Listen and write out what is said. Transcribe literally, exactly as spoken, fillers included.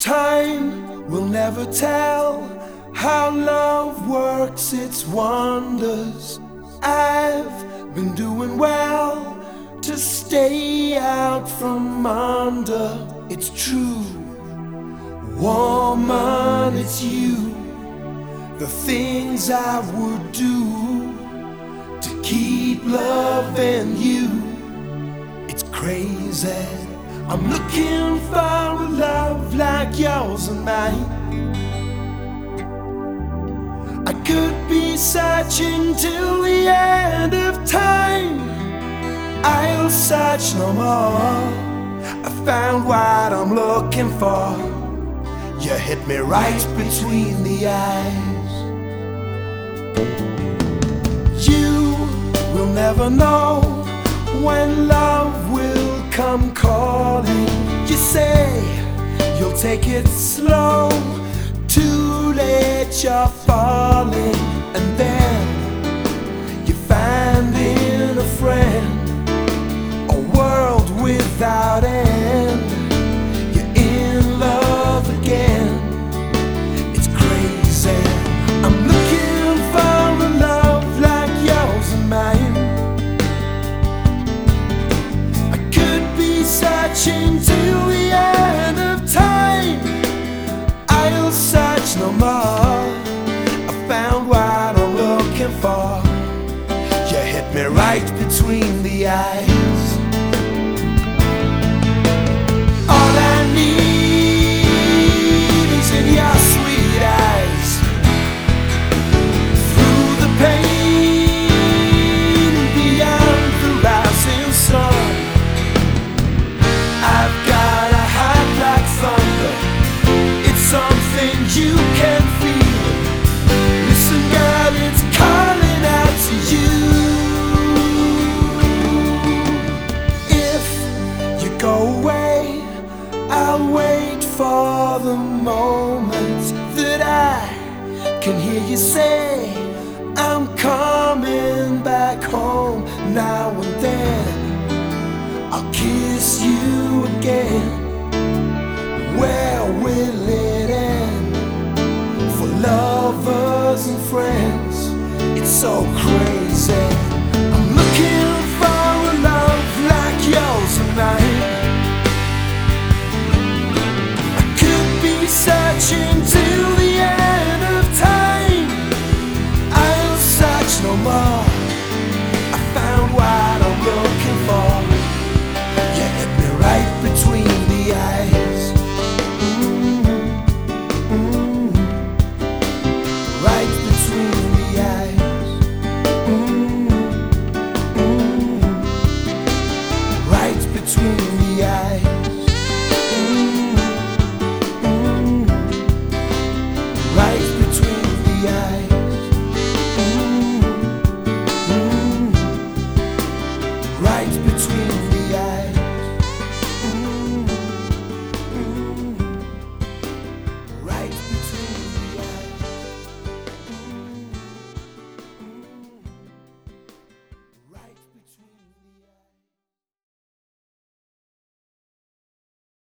Time will never tell how love works its wonders. I've been doing well to stay out from under. It's true, woman, it's you. The things I would do to keep loving you. It's crazy. I'm looking for a love like yours and mine. I could be searching till the end of time. I'll search no more. I found what I'm looking for. You hit me right between the eyes. You will never know when love will come calling. You say you'll take it slow. Too late, you're falling. And then you find in a friend a world without end. You're in love again. It's crazy. I'm looking for a love like yours and mine. I could be searching till the end of time. I'll search no more. I found what I'm looking for. You hit me right between the eyes. All I need is in your sweet eyes. Through the pain and beyond the rising sun, I've got a heart like thunder. It's something you can feel. Listen, girl, it's calling out to you. If you go away, I'll wait for the moment that I can hear you say, I'm coming back home. Now and then I'll kiss you again. Where will it end? For lovers and friends, it's so crazy. I'm looking for a love like yours and mine. I could be searching till the end of time. I'll search no more. I found what I'm looking for. You hit me right between the eyes. Right between the eyes. Mm, mm, right between the eyes.